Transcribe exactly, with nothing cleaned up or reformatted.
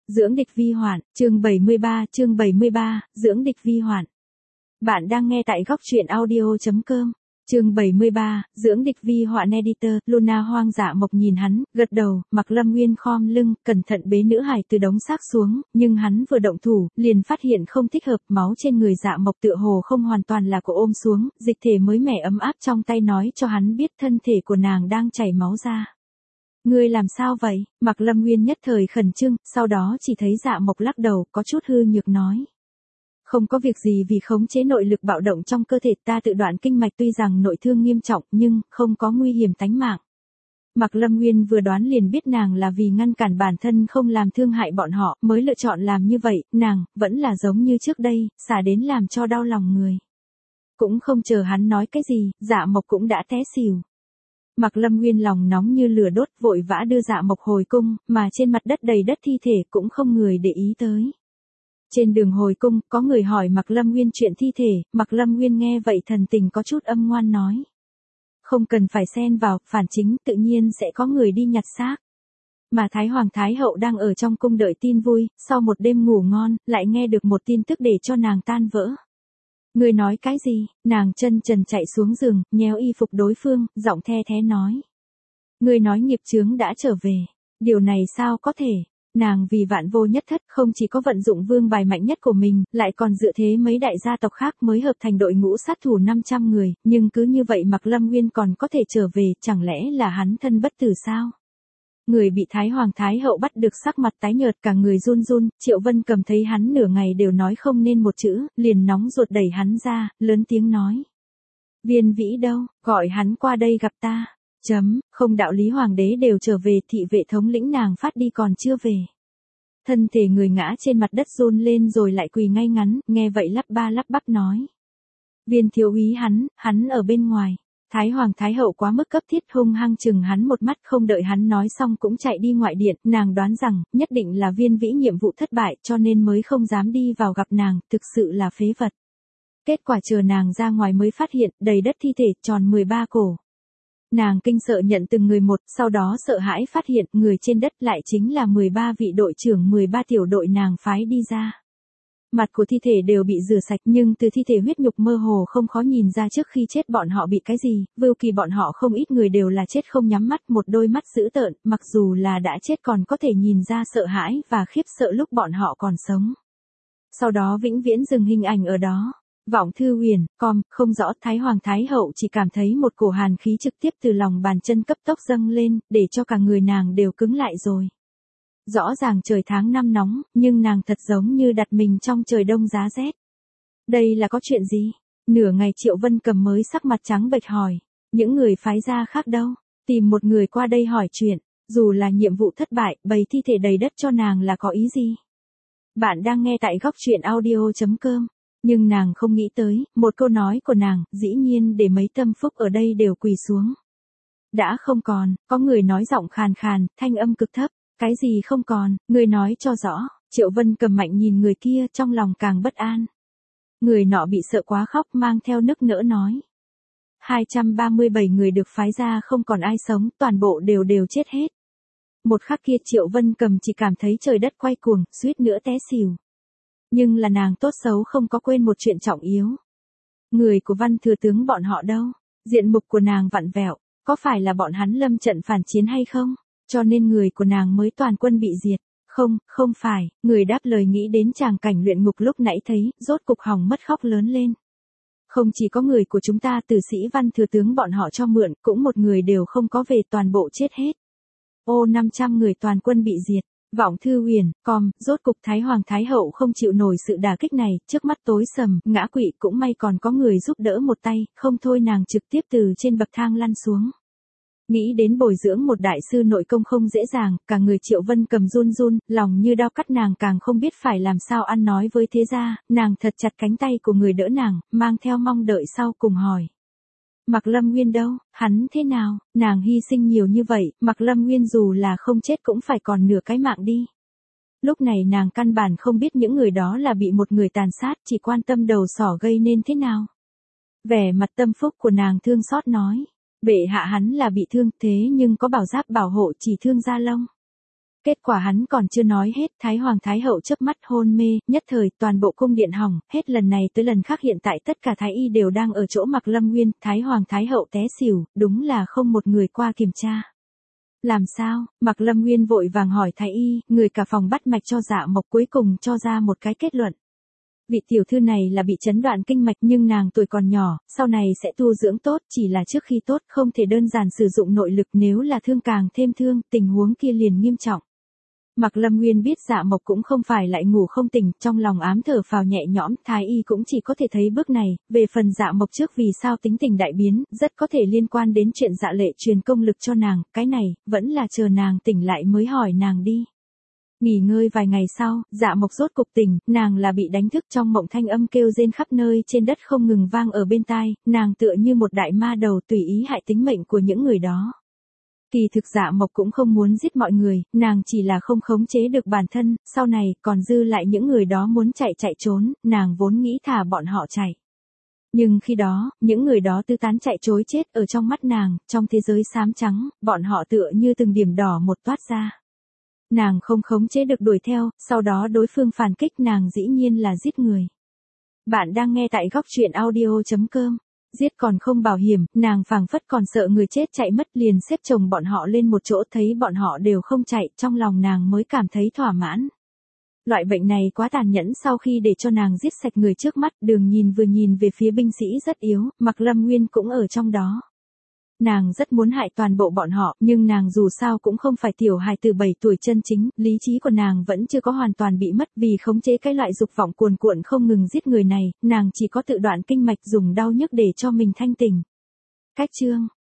Dưỡng địch vi hoạn, chương bảy mươi ba, chương bảy mươi ba, dưỡng địch vi hoạn. Bạn đang nghe tại góc truyện audio chấm com. Chương bảy mươi ba, dưỡng địch vi hoạn editor, Luna Hoang Dạ Mộc nhìn hắn, gật đầu, Mặc Lâm Nguyên khom lưng, cẩn thận bế nữ hài từ đống xác xuống, nhưng hắn vừa động thủ, liền phát hiện không thích hợp, máu trên người Dạ Mộc tựa hồ không hoàn toàn là của ôm xuống, dịch thể mới mẻ ấm áp trong tay nói cho hắn biết thân thể của nàng đang chảy máu ra. Ngươi làm sao vậy? Mặc Lâm Nguyên nhất thời khẩn trương, sau đó chỉ thấy Dạ Mộc lắc đầu, có chút hư nhược nói. Không có việc gì, vì khống chế nội lực bạo động trong cơ thể ta tự đoạn kinh mạch, tuy rằng nội thương nghiêm trọng nhưng không có nguy hiểm tánh mạng. Mặc Lâm Nguyên vừa đoán liền biết nàng là vì ngăn cản bản thân không làm thương hại bọn họ mới lựa chọn làm như vậy, nàng vẫn là giống như trước đây, xả đến làm cho đau lòng người. Cũng không chờ hắn nói cái gì, Dạ Mộc cũng đã té xỉu. Mặc Lâm Nguyên lòng nóng như lửa đốt, vội vã đưa Dạ Mộc hồi cung, mà trên mặt đất đầy đất thi thể cũng không người để ý tới. Trên đường hồi cung, có người hỏi Mặc Lâm Nguyên chuyện thi thể, Mặc Lâm Nguyên nghe vậy thần tình có chút âm ngoan nói. Không cần phải xen vào, phản chính, tự nhiên sẽ có người đi nhặt xác. Mà Thái Hoàng Thái Hậu đang ở trong cung đợi tin vui, sau một đêm ngủ ngon, lại nghe được một tin tức để cho nàng tan vỡ. Người nói cái gì? Nàng chân trần chạy xuống giường, nhéo y phục đối phương, giọng the thé nói. Người nói nghiệp chướng đã trở về. Điều này sao có thể? Nàng vì vạn vô nhất thất không chỉ có vận dụng vương bài mạnh nhất của mình, lại còn dựa thế mấy đại gia tộc khác mới hợp thành đội ngũ sát thủ năm trăm người, nhưng cứ như vậy Mặc Lâm Nguyên còn có thể trở về, chẳng lẽ là hắn thân bất tử sao? Người bị Thái Hoàng Thái Hậu bắt được sắc mặt tái nhợt, cả người run run, Triệu Vân Cầm thấy hắn nửa ngày đều nói không nên một chữ, liền nóng ruột đẩy hắn ra, lớn tiếng nói. Viên Vĩ đâu, gọi hắn qua đây gặp ta. Chấm, không đạo lý hoàng đế đều trở về, thị vệ thống lĩnh nàng phát đi còn chưa về. Thân thể người ngã trên mặt đất run lên rồi lại quỳ ngay ngắn, nghe vậy lắp ba lắp bắp nói. Viên thiếu úy hắn, hắn ở bên ngoài. Thái Hoàng Thái Hậu quá mức cấp thiết, hung hăng chừng hắn một mắt, không đợi hắn nói xong cũng chạy đi ngoại điện, nàng đoán rằng, nhất định là Viên Vĩ nhiệm vụ thất bại cho nên mới không dám đi vào gặp nàng, thực sự là phế vật. Kết quả chờ nàng ra ngoài mới phát hiện, đầy đất thi thể, tròn mười ba cổ. Nàng kinh sợ nhận từng người một, sau đó sợ hãi phát hiện, người trên đất lại chính là mười ba vị đội trưởng mười ba tiểu đội nàng phái đi ra. Mặt của thi thể đều bị rửa sạch, nhưng từ thi thể huyết nhục mơ hồ không khó nhìn ra trước khi chết bọn họ bị cái gì, vưu kỳ bọn họ không ít người đều là chết không nhắm mắt, một đôi mắt dữ tợn, mặc dù là đã chết còn có thể nhìn ra sợ hãi và khiếp sợ lúc bọn họ còn sống. Sau đó vĩnh viễn dừng hình ảnh ở đó. Vọng Thư Huyền, com, không rõ. Thái Hoàng Thái Hậu chỉ cảm thấy một cổ hàn khí trực tiếp từ lòng bàn chân cấp tốc dâng lên, để cho cả người nàng đều cứng lại rồi. Rõ ràng trời tháng năm nóng, nhưng nàng thật giống như đặt mình trong trời đông giá rét. Đây là có chuyện gì? Nửa ngày Triệu Vân Cầm mới sắc mặt trắng bệch hỏi. Những người phái gia khác đâu? Tìm một người qua đây hỏi chuyện. Dù là nhiệm vụ thất bại, bày thi thể đầy đất cho nàng là có ý gì? Bạn đang nghe tại góc truyện audio chấm com. Nhưng nàng không nghĩ tới, một câu nói của nàng, dĩ nhiên để mấy tâm phúc ở đây đều quỳ xuống. Đã không còn, có người nói giọng khàn khàn, thanh âm cực thấp. Cái gì không còn, người nói cho rõ. Triệu Vân Cầm mạnh nhìn người kia, trong lòng càng bất an. Người nọ bị sợ quá khóc, mang theo nức nở nói. hai trăm ba mươi bảy người được phái ra không còn ai sống, toàn bộ đều đều chết hết. Một khắc kia Triệu Vân Cầm chỉ cảm thấy trời đất quay cuồng, suýt nữa té xỉu. Nhưng là nàng tốt xấu không có quên một chuyện trọng yếu. Người của Văn thừa tướng bọn họ đâu? Diện mục của nàng vặn vẹo, có phải là bọn hắn lâm trận phản chiến hay không? Cho nên người của nàng mới toàn quân bị diệt. Không, không phải, người đáp lời nghĩ đến tràng cảnh luyện ngục lúc nãy thấy, rốt cục hỏng mất khóc lớn lên. Không chỉ có người của chúng ta, tử sĩ Văn thừa tướng bọn họ cho mượn, cũng một người đều không có về, toàn bộ chết hết. Ô năm trăm người toàn quân bị diệt. Vọng Thư Huyền, com, rốt cục Thái Hoàng Thái Hậu không chịu nổi sự đả kích này, trước mắt tối sầm, ngã quỵ, cũng may còn có người giúp đỡ một tay, không thôi nàng trực tiếp từ trên bậc thang lăn xuống. Nghĩ đến bồi dưỡng một đại sư nội công không dễ dàng, cả người Triệu Vân Cầm run run, lòng như đao cắt, nàng càng không biết phải làm sao ăn nói với thế gia, nàng thật chặt cánh tay của người đỡ nàng, mang theo mong đợi sau cùng hỏi. Mặc Lâm Nguyên đâu, hắn thế nào? Nàng hy sinh nhiều như vậy, Mặc Lâm Nguyên dù là không chết cũng phải còn nửa cái mạng đi. Lúc này nàng căn bản không biết những người đó là bị một người tàn sát, chỉ quan tâm đầu sỏ gây nên thế nào. Vẻ mặt tâm phúc của nàng thương xót nói. Bệ hạ hắn là bị thương, thế nhưng có bảo giáp bảo hộ, chỉ thương da lông. Kết quả hắn còn chưa nói hết, Thái Hoàng Thái Hậu chớp mắt hôn mê, nhất thời toàn bộ cung điện hỏng, hết lần này tới lần khác hiện tại tất cả Thái Y đều đang ở chỗ Mạc Lâm Nguyên, Thái Hoàng Thái Hậu té xỉu, đúng là không một người qua kiểm tra. Làm sao? Mạc Lâm Nguyên vội vàng hỏi Thái Y, người cả phòng bắt mạch cho Dạ Mộc cuối cùng cho ra một cái kết luận. Vị tiểu thư này là bị chấn đoạn kinh mạch nhưng nàng tuổi còn nhỏ, sau này sẽ tu dưỡng tốt, chỉ là trước khi tốt không thể đơn giản sử dụng nội lực, nếu là thương càng thêm thương, tình huống kia liền nghiêm trọng. Mạc Lâm Nguyên biết Dạ Mộc cũng không phải lại ngủ không tỉnh, trong lòng ám thở phào nhẹ nhõm, Thái Y cũng chỉ có thể thấy bước này, về phần Dạ Mộc trước vì sao tính tình đại biến, rất có thể liên quan đến chuyện Dạ Lệ truyền công lực cho nàng, cái này, vẫn là chờ nàng tỉnh lại mới hỏi nàng đi. Nghỉ ngơi vài ngày sau, Dạ Mộc rốt cục tỉnh, nàng là bị đánh thức trong mộng thanh âm kêu rên khắp nơi trên đất không ngừng vang ở bên tai, nàng tựa như một đại ma đầu tùy ý hại tính mệnh của những người đó. Kỳ thực Dạ Mộc cũng không muốn giết mọi người, nàng chỉ là không khống chế được bản thân, sau này còn dư lại những người đó muốn chạy chạy trốn, nàng vốn nghĩ thả bọn họ chạy. Nhưng khi đó, những người đó tư tán chạy trối chết ở trong mắt nàng, trong thế giới xám trắng, bọn họ tựa như từng điểm đỏ một toát ra. Nàng không khống chế được đuổi theo, sau đó đối phương phản kích nàng dĩ nhiên là giết người. Bạn đang nghe tại góc truyện audio chấm com. Giết còn không bảo hiểm, nàng phảng phất còn sợ người chết chạy mất liền xếp chồng bọn họ lên một chỗ, thấy bọn họ đều không chạy, trong lòng nàng mới cảm thấy thỏa mãn. Loại bệnh này quá tàn nhẫn, sau khi để cho nàng giết sạch người trước mắt, Đường Nhìn vừa nhìn về phía binh sĩ rất yếu, Mạc Lâm Nguyên cũng ở trong đó. Nàng rất muốn hại toàn bộ bọn họ, nhưng nàng dù sao cũng không phải tiểu hài từ bảy tuổi chân chính, lý trí của nàng vẫn chưa có hoàn toàn bị mất, vì khống chế cái loại dục vọng cuồn cuộn không ngừng giết người này, nàng chỉ có tự đoạn kinh mạch dùng đau nhức để cho mình thanh tỉnh. Cách chương